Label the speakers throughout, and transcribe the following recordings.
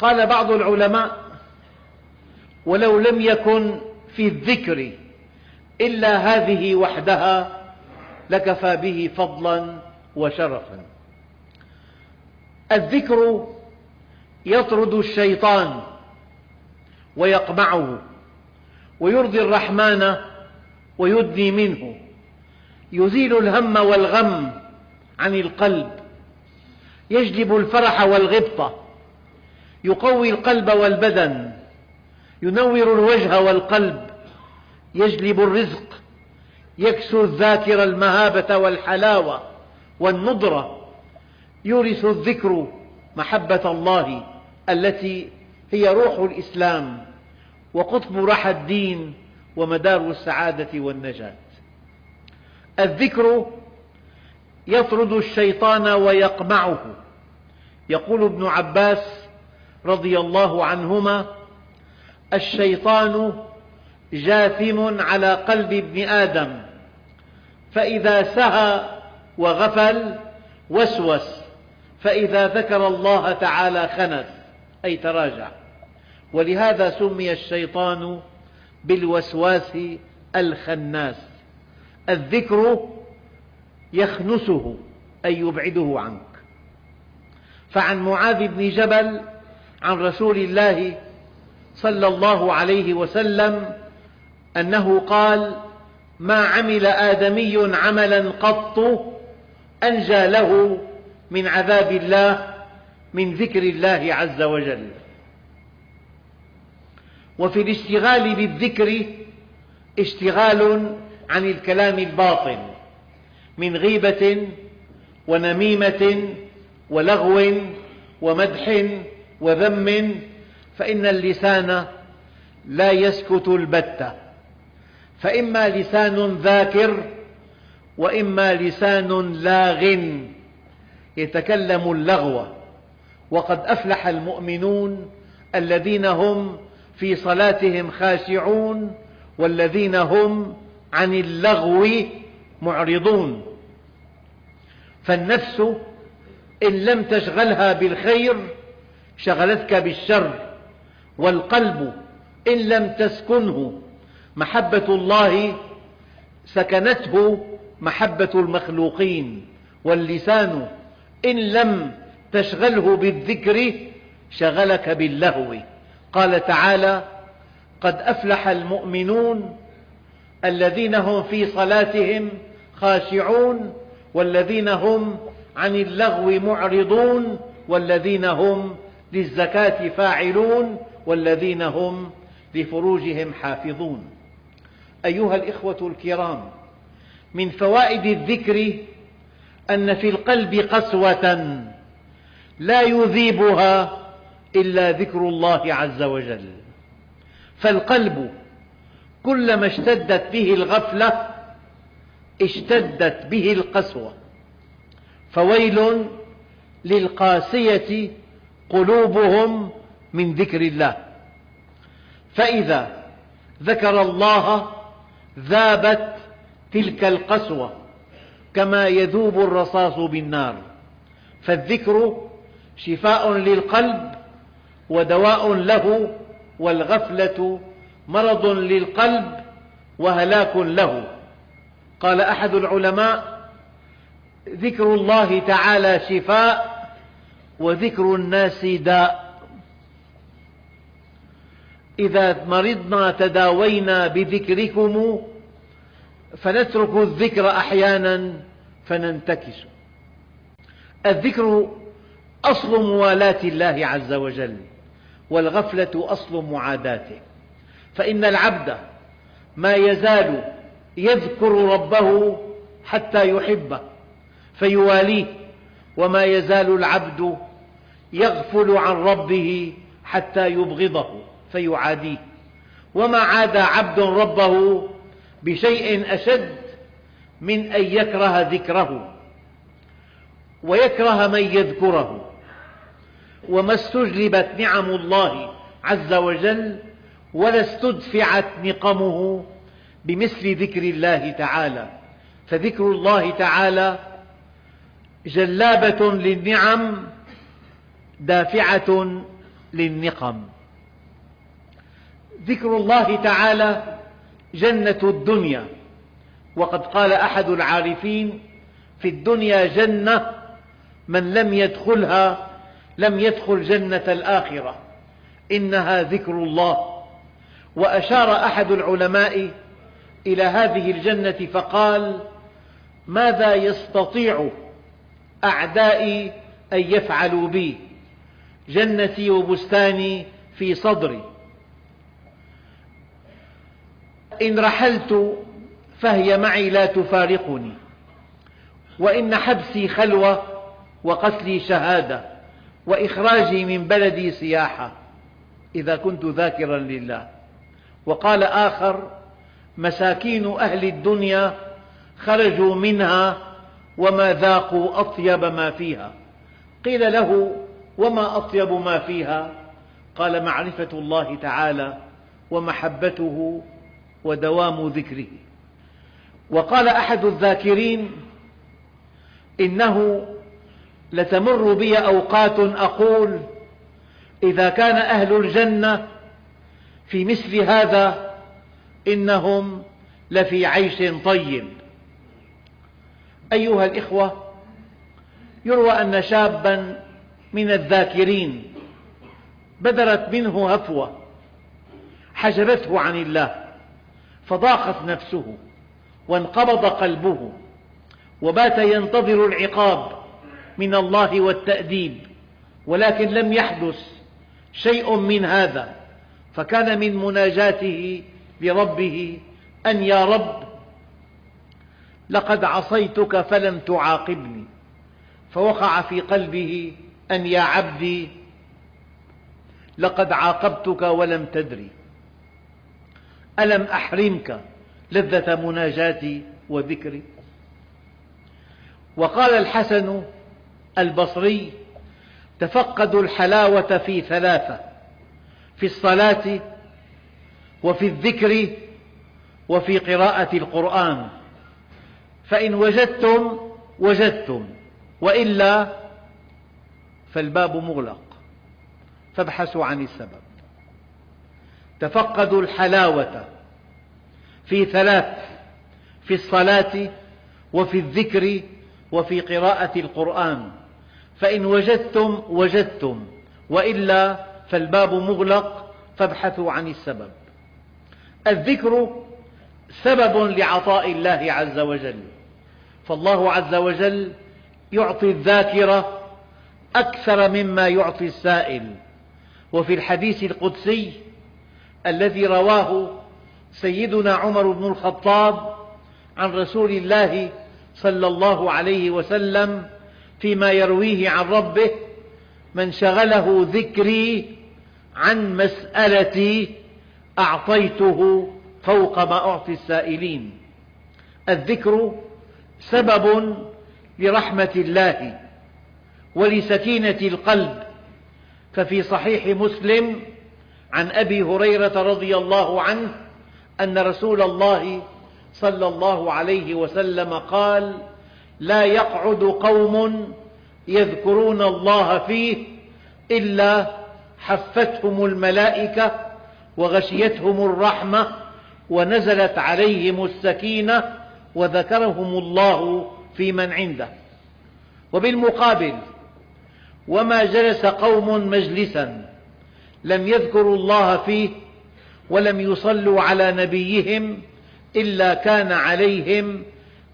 Speaker 1: قال بعض العلماء: ولو لم يكن في الذكر إلا هذه وحدها لكفى به فضلا وشرفا. الذكر يطرد الشيطان ويقمعه، ويرضي الرحمن ويدني منه، يزيل الهم والغم عن القلب، يجلب الفرح والغبطة، يقوي القلب والبدن، ينور الوجه والقلب، يجلب الرزق، يكسو الذاكر المهابة والحلاوة والنضرة، يورث الذكر محبة الله التي هي روح الإسلام وقطب رحى الدين ومدار السعادة والنجاة. الذكر يطرد الشيطان ويقمعه. يقول ابن عباس رضي الله عنهما: الشيطان جاثم على قلب ابن آدم، فإذا سهى وغفل وسوس، فإذا ذكر الله تعالى خنس، أي تراجع. ولهذا سمي الشيطان بالوسواس الخناس. الذكر يخنسه أي يبعده عنك. فعن معاذ بن جبل عن رسول الله صلى الله عليه وسلم أنه قال: ما عمل آدمي عملا قط أنجى له من عذاب الله من ذكر الله عز وجل. وفي الاشتغال بالذكر اشتغال عن الكلام الباطل من غيبة ونميمة ولغو ومدح وذم، فإن اللسان لا يسكت البتة، فإما لسان ذاكر وإما لسان لاغ يتكلم اللغو. وقد أفلح المؤمنون الذين هم في صلاتهم خاشعون والذين هم عن اللغو معرضون. فالنفس إن لم تشغلها بالخير شغلتك بالشر، والقلب إن لم تسكنه محبة الله سكنته محبة المخلوقين، واللسان إن لم تشغله بالذكر شغلك باللهو. قال تعالى: قد أفلح المؤمنون الذين هم في صلاتهم خاشعون والذين هم عن اللغو معرضون والذين هم للزكاة فاعلون والذين هم لفروجهم حافظون. أيها الإخوة الكرام، من فوائد الذكر أن في القلب قسوة لا يذيبها إلا ذكر الله عز وجل. فالقلب كلما اشتدت به الغفلة اشتدت به القسوة. فويل للقاسية قلوبهم من ذكر الله. فإذا ذكر الله ذابت تلك القسوة كما يذوب الرصاص بالنار. فالذكر شفاء للقلب ودواء له، والغفلة مرض للقلب وهلاك له. قال أحد العلماء: ذكر الله تعالى شفاء وذكر الناس داء. إذا مرضنا تداوينا بذكركم فنترك الذكر أحيانا فننتكس. الذكر أصل موالاة الله عز وجل، والغفلة أصل معاداته. فإن العبد ما يزال يذكر ربه حتى يحبه فيواليه، وما يزال العبد يغفل عن ربه حتى يبغضه فيعاديه. وما عادى عبد ربه بشيء أشد من أن يكره ذكره ويكره من يذكره. وما استجلبت نعم الله عز وجل ولا استدفعت نقمه بمثل ذكر الله تعالى. فذكر الله تعالى جلابة للنعم دافعة للنقم. ذكر الله تعالى جنة الدنيا، وقد قال أحد العارفين: في الدنيا جنة من لم يدخلها لم يدخل جنة الآخرة، إنها ذكر الله. وأشار أحد العلماء إلى هذه الجنة فقال: ماذا يستطيع أعدائي أن يفعلوا بي؟ جنتي وبستاني في صدري، إن رحلت فهي معي لا تفارقني، وإن حبسي خلوة وقتلي شهادة، وإخراجي من بلدي سياحة، إذا كنت ذاكرا لله. وقال آخر: مساكين أهل الدنيا خرجوا منها وما ذاقوا أطيب ما فيها. قيل له: وما أطيب ما فيها؟ قال: معرفة الله تعالى ومحبته ودوام ذكره. وقال أحد الذاكرين: إنه لتمر بي أوقات أقول إذا كان أهل الجنة في مثل هذا إنهم لفي عيش طيب. أيها الإخوة، يروى أن شابا من الذاكرين بدرت منه هفوة حجبته عن الله، فضاقت نفسه وانقبض قلبه، وبات ينتظر العقاب من الله والتأديب، ولكن لم يحدث شيء من هذا. فكان من مناجاته لربه أن: يا رب، لقد عصيتك فلم تعاقبني. فوقع في قلبه أن: يا عبدي، لقد عاقبتك ولم تدري، ألم أحرمك لذة مناجاتي وذكري؟ وقال الحسن البصري: تفقدوا الحلاوة في ثلاثة: في الصلاة، وفي الذكر، وفي قراءة القرآن، فإن وجدتم وجدتم، وإلا فالباب مغلق، فابحثوا عن السبب. تفقدوا الحلاوة في ثلاث: في الصلاة، وفي الذكر، وفي قراءة القرآن، فإن وجدتم وجدتم، وإلا فالباب مغلق، فابحثوا عن السبب. الذكر سبب لعطاء الله عز وجل، فالله عز وجل يعطي الذاكر أكثر مما يعطي السائل. وفي الحديث القدسي الذي رواه سيدنا عمر بن الخطاب عن رسول الله صلى الله عليه وسلم فيما يرويه عن ربه: من شغله ذكري عن مسألتي أعطيته فوق ما أعطي السائلين. الذكر سبب لرحمة الله ولسكينة القلب. ففي صحيح مسلم عن أبي هريرة رضي الله عنه أن رسول الله صلى الله عليه وسلم قال: لا يقعد قوم يذكرون الله فيه إلا حفتهم الملائكة وغشيتهم الرحمة ونزلت عليهم السكينة وذكرهم الله في من عنده. وبالمقابل: وما جلس قوم مجلسا لم يذكروا الله فيه ولم يصلوا على نبيهم إلا كان عليهم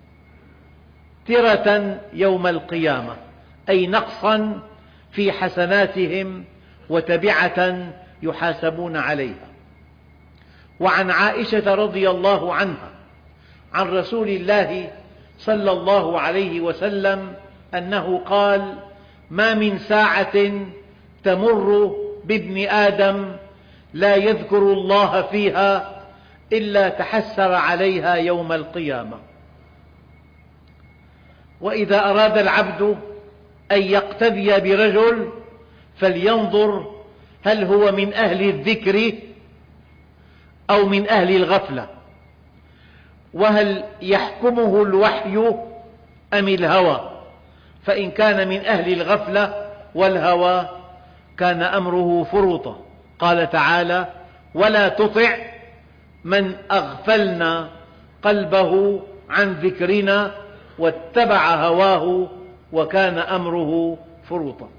Speaker 1: ترة يوم القيامة، أي نقصا في حسناتهم وتبعة يحاسبون عليها. وعن عائشة رضي الله عنها عن رسول الله صلى الله عليه وسلم أنه قال: ما من ساعة تمر بابن آدم لا يذكر الله فيها إلا تحسر عليها يوم القيامة. وإذا أراد العبد أن يقتدي برجل فلينظر هل هو من أهل الذكر أو من أهل الغفلة، وهل يحكمه الوحي أم الهوى. فإن كان من أهل الغفلة والهوى كان أمره فرطا. قال تعالى: ولا تطع من أغفلنا قلبه عن ذكرنا واتبع هواه وكان أمره فرطا.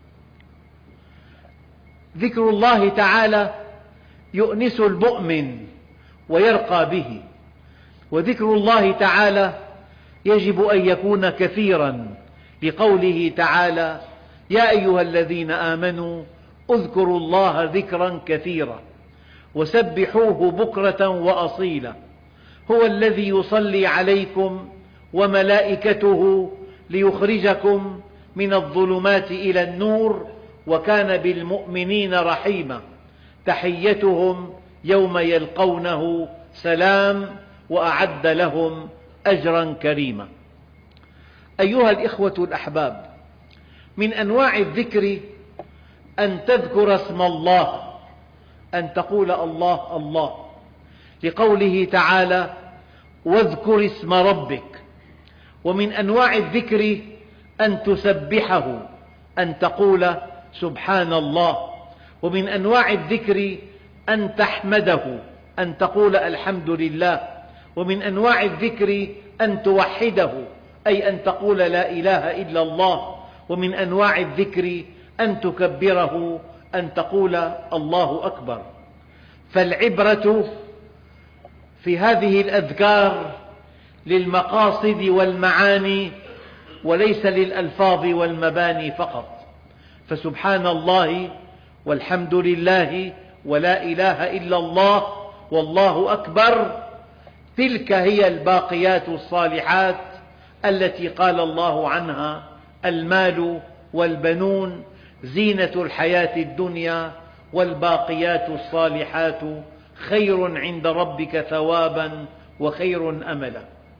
Speaker 1: ذكر الله تعالى يؤنس المؤمن ويرقى به، وذكر الله تعالى يجب أن يكون كثيرا، لقوله تعالى: يا أيها الذين آمنوا اذكروا الله ذكرا كثيرا وسبحوه بكرة وأصيلا هو الذي يصلي عليكم وملائكته ليخرجكم من الظلمات إلى النور وكان بالمؤمنين رحيما تحيتهم يوم يلقونه سلام وأعد لهم أجرا كريما. أيها الإخوة الأحباب، من أنواع الذكر أن تذكر اسم الله، أن تقول الله الله، لقوله تعالى: واذكر اسم ربك. ومن أنواع الذكر أن تسبحه، أن تقول سبحان الله. ومن أنواع الذكر أن تحمده، أن تقول الحمد لله. ومن أنواع الذكر أن توحده، أي أن تقول لا إله إلا الله. ومن أنواع الذكر أن تكبره، أن تقول الله أكبر. فالعبرة في هذه الأذكار للمقاصد والمعاني وليس للألفاظ والمباني فقط. فسبحان الله والحمد لله ولا إله إلا الله والله أكبر، تلك هي الباقيات الصالحات التي قال الله عنها: المال والبنون زينة الحياة الدنيا والباقيات الصالحات خير عند ربك ثوابا وخير أملا.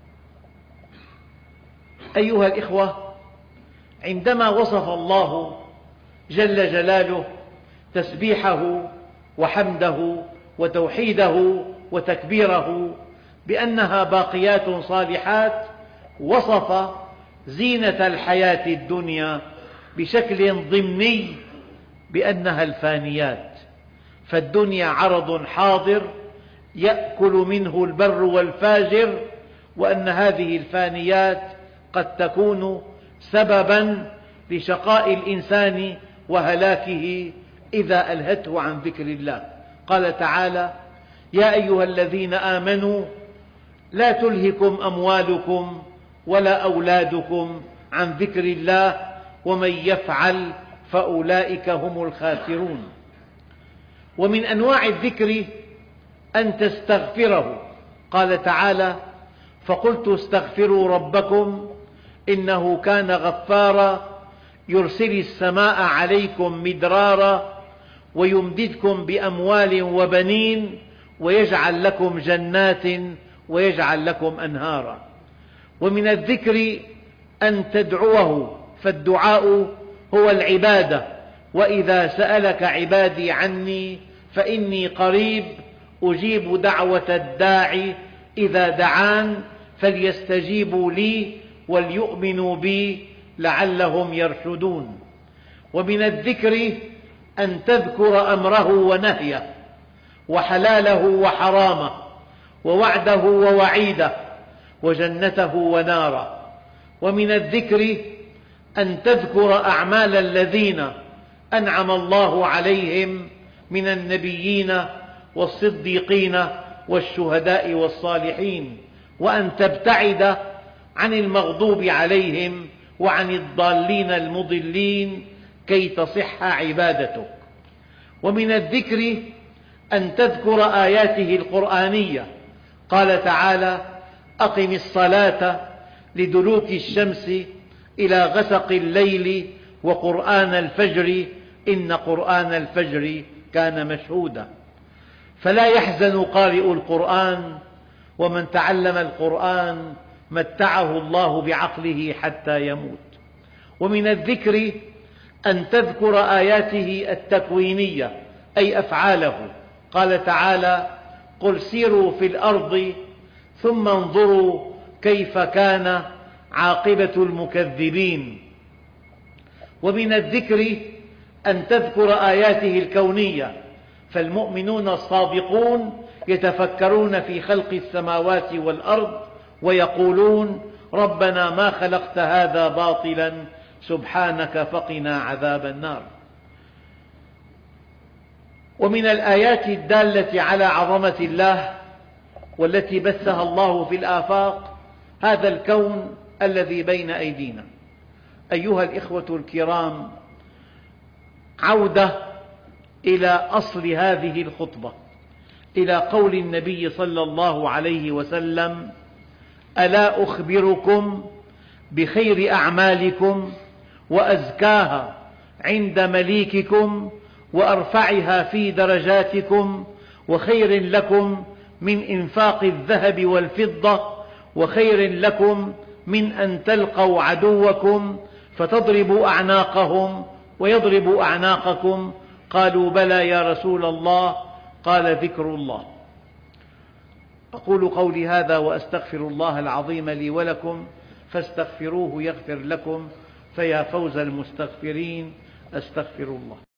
Speaker 1: أيها الإخوة، عندما وصف الله جل جلاله تسبيحه وحمده وتوحيده وتكبيره بأنها باقيات صالحات، وصف زينة الحياة الدنيا بشكل ضمني بأنها الفانيات. فالدنيا عرض حاضر يأكل منه البر والفاجر، وأن هذه الفانيات قد تكون سببا لشقاء الإنسان وهلاكه إذا ألهته عن ذكر الله. قال تعالى: يا أيها الذين آمنوا لا تلهكم أموالكم ولا أولادكم عن ذكر الله ومن يفعل فأولئك هم الخاسرون. ومن أنواع الذكر أن تستغفره. قال تعالى: فقلت استغفروا ربكم إنه كان غفارا يرسل السماء عليكم مدرارا ويمددكم بأموال وبنين ويجعل لكم جنات ويجعل لكم أنهارا. ومن الذكر أن تدعوه، فالدعاء هو العبادة. وإذا سألك عبادي عني فإني قريب أجيب دعوة الداعي إذا دعان فليستجيبوا لي وليؤمنوا بي لعلهم يرشدون. ومن الذكر أن تذكر أمره ونهيه وحلاله وحرامه ووعده ووعيده وجنته وناره. ومن الذكر أن تذكر أعمال الذين أنعم الله عليهم من النبيين والصديقين والشهداء والصالحين، وأن تبتعد عن المغضوب عليهم وعن الضالين المضلين كي تصح عبادتك. ومن الذكر أن تذكر آياته القرآنية. قال تعالى: أقم الصلاة لدلوك الشمس إلى غسق الليل وقرآن الفجر إن قرآن الفجر كان مشهودا. فلا يحزن قارئ القرآن، ومن تعلم القرآن متعه الله بعقله حتى يموت. ومن الذكر أن تذكر آياته التكوينية أي أفعاله. قال تعالى: قل سيروا في الأرض ثم انظروا كيف كان عاقبة المكذبين. ومن الذكر أن تذكر آياته الكونية، فالمؤمنون الصادقون يتفكرون في خلق السماوات والأرض ويقولون ربنا ما خلقت هذا باطلا سبحانك فقنا عذاب النار. ومن الآيات الدالة على عظمة الله والتي بثها الله في الآفاق هذا الكون الذي بين أيدينا. أيها الإخوة الكرام، عودة إلى أصل هذه الخطبة، إلى قول النبي صلى الله عليه وسلم: ألا أخبركم بخير أعمالكم وأزكاها عند مليككم وأرفعها في درجاتكم وخير لكم من إنفاق الذهب والفضة وخير لكم من أن تلقوا عدوكم فتضربوا أعناقهم ويضربوا أعناقكم؟ قالوا بلى يا رسول الله. قال: ذكر الله. أقول قولي هذا وأستغفر الله العظيم لي ولكم فاستغفروه يغفر لكم، فيا فوز المستغفرين. أستغفر الله.